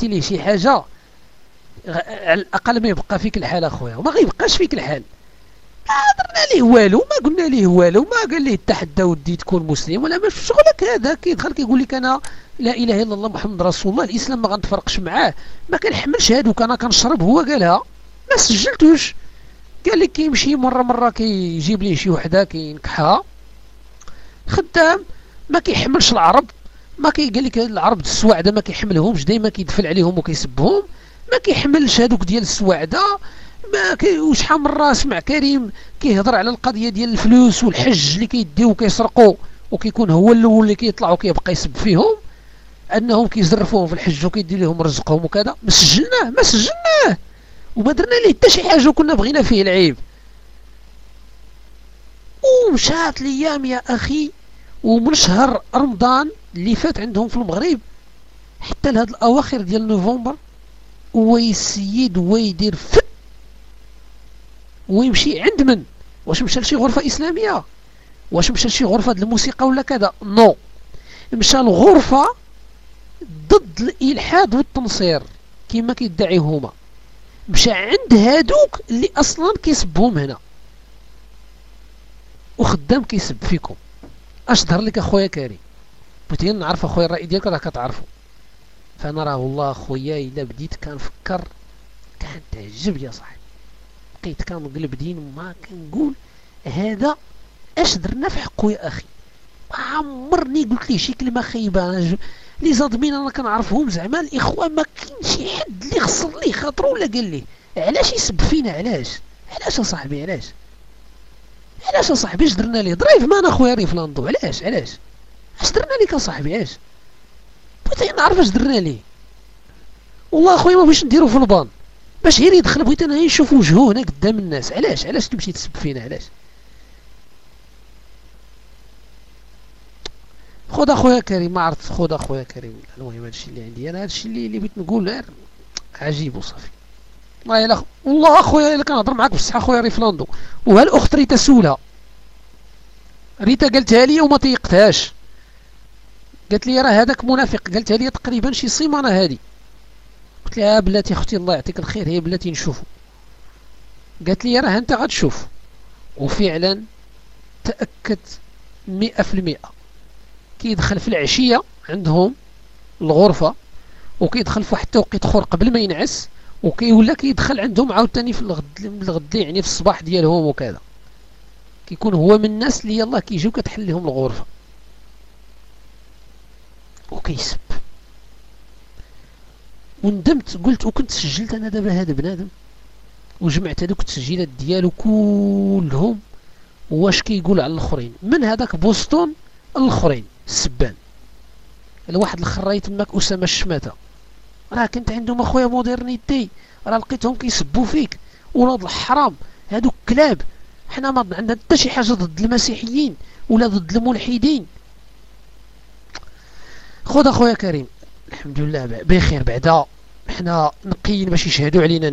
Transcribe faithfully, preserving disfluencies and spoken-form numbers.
درتي ليه شي حاجه على الاقل ما يبقى فيك الحال اخويا، وما غيبقاش فيك الحال. ما درنا ليه والو، ما قلنا ليه والو، ما قال ليه تحدى ودي تكون مسلم ولا ما في شغلك هذا. كيدخل كيقول لك انا لا اله الا الله محمد رسول الله، الاسلام ما غنتفرقش معاه، ما كنحملش هادوك، انا كنشرب هو قالها ما سجلتوش. قال لك كيمشي مره مره كيجيب ليه شي وحده كينكحها خدام، ما كيحملش العرب، ما كيقال لك العرب السواعده ما كيحملهمش، ديما كيدفل عليهم وكيسبهم، ما كيحملش هادوك ديال السواعده. ما كي وشحال من مره سمع كريم كيهضر على القضيه ديال الفلوس والحج اللي كيديو وكيسرقوا، وكيكون هو الاول اللي كيطلع وكيبقى يسب فيهم انهم كيزرفوهم في الحج وكيدير لهم رزقهم وكذا. ما سجلناه ما سجلناه وما درنا ليه حتى شي حاجه، وكنا بغينا فيه العيب. ومشات الايام يا اخي، ومن شهر رمضان اللي فات عندهم في المغرب حتى لهاد الاواخر ديال نوفمبر ويسيد ويدير فت ويمشي عند من؟ واش مشى لشي غرفه اسلاميه؟ واش مشى لشي غرفه ديال الموسيقى ولا كذا؟ نو، مشى لغرفه ضد الالحاد والتنصير كما كيدعي هما، مشى عند هادوك اللي اصلا كيسبهم هنا وخدام كيسب فيكم. اش ظهر لك اخويا كريم؟ بغيتي نعرف اخويا الراي ديالك راه كتعرفو. فانا راه والله اخويا الا بديت كنفكر كنتعجب يا صاحبي، بقيت كنقلب دين ما كنقول هذا اش درنا في حقو يا اخي. عمرني قلت ليه شي كلمه خايبه. انا لي زادمين انا كنعرفهم زعما الاخوان، ما كاين شي حد اللي خسر ليه خاطرو ولا قال ليه علاش يسب فينا. علاش علاش يا صاحبي؟ علاش علاش يا صاحبي؟ اش درنا ليه؟ ضريف ما انا خويا ريفلاندو. علاش علاش اش درنا ليك يا صاحبي؟ علاش بغيت نعرف اش درنا ليه. والله اخويا ما بغيتش نديرو في البان باش غير يدخل، بغيت انا نشوف وجهه هنا قدام الناس. علاش علاش تمشي تسب فينا؟ علاش؟ خذ اخويا كريم، ما عرفت، خذ اخويا كريم. المهم هادشي اللي عندي انا، هادشي اللي اللي بغيت نقول غير عجيب وصافي. والله الا والله اخويا الا كنهضر معاك بصح اخويا ريفلاندو. وها الاخت ريتا سولا، ريتا قالتها لي وما طيقتهاش، قالت لي راه هذاك منافق، قالتها لي تقريبا شي سيمانه هادي. قلت لها بلاتي اختي الله يعطيك الخير، هي بلاتي نشوفو. قالت لي راه انت غتشوف. وفعلا تاكدت مئة في المئة. كيدخل في العشيه عندهم الغرفه، وكيدخل في واحد التوقيت اخر قبل ما ينعس، وكيولا كيدخل عندهم عاوتاني في الغد الغد يعني في الصباح ديالهم وكذا. كيكون هو من الناس اللي يلاه كيجيو كتحل لهم الغرفه وكيسب. وندمت قلت وكنت سجلت انا دابا هذا بنادم وجمعت هذوك التسجيلات ديالو كلهم، واش كيقول على الاخرين من هذاك بوسطون الاخرين السبان. الواحد الاخر تماك اسامه الشماته، راه كنت عندهم اخويا مودرنيتي، راه لقيتهم كيسبوا فيك ولاد الحرام هذوك كلاب. حنا ما عندنا حتى شي حاجه ضد المسيحيين ولا ضد الملحدين. خذ اخويا كريم، الحمد لله بخير، بعدا حنا نقيين باش يشهدوا علينا.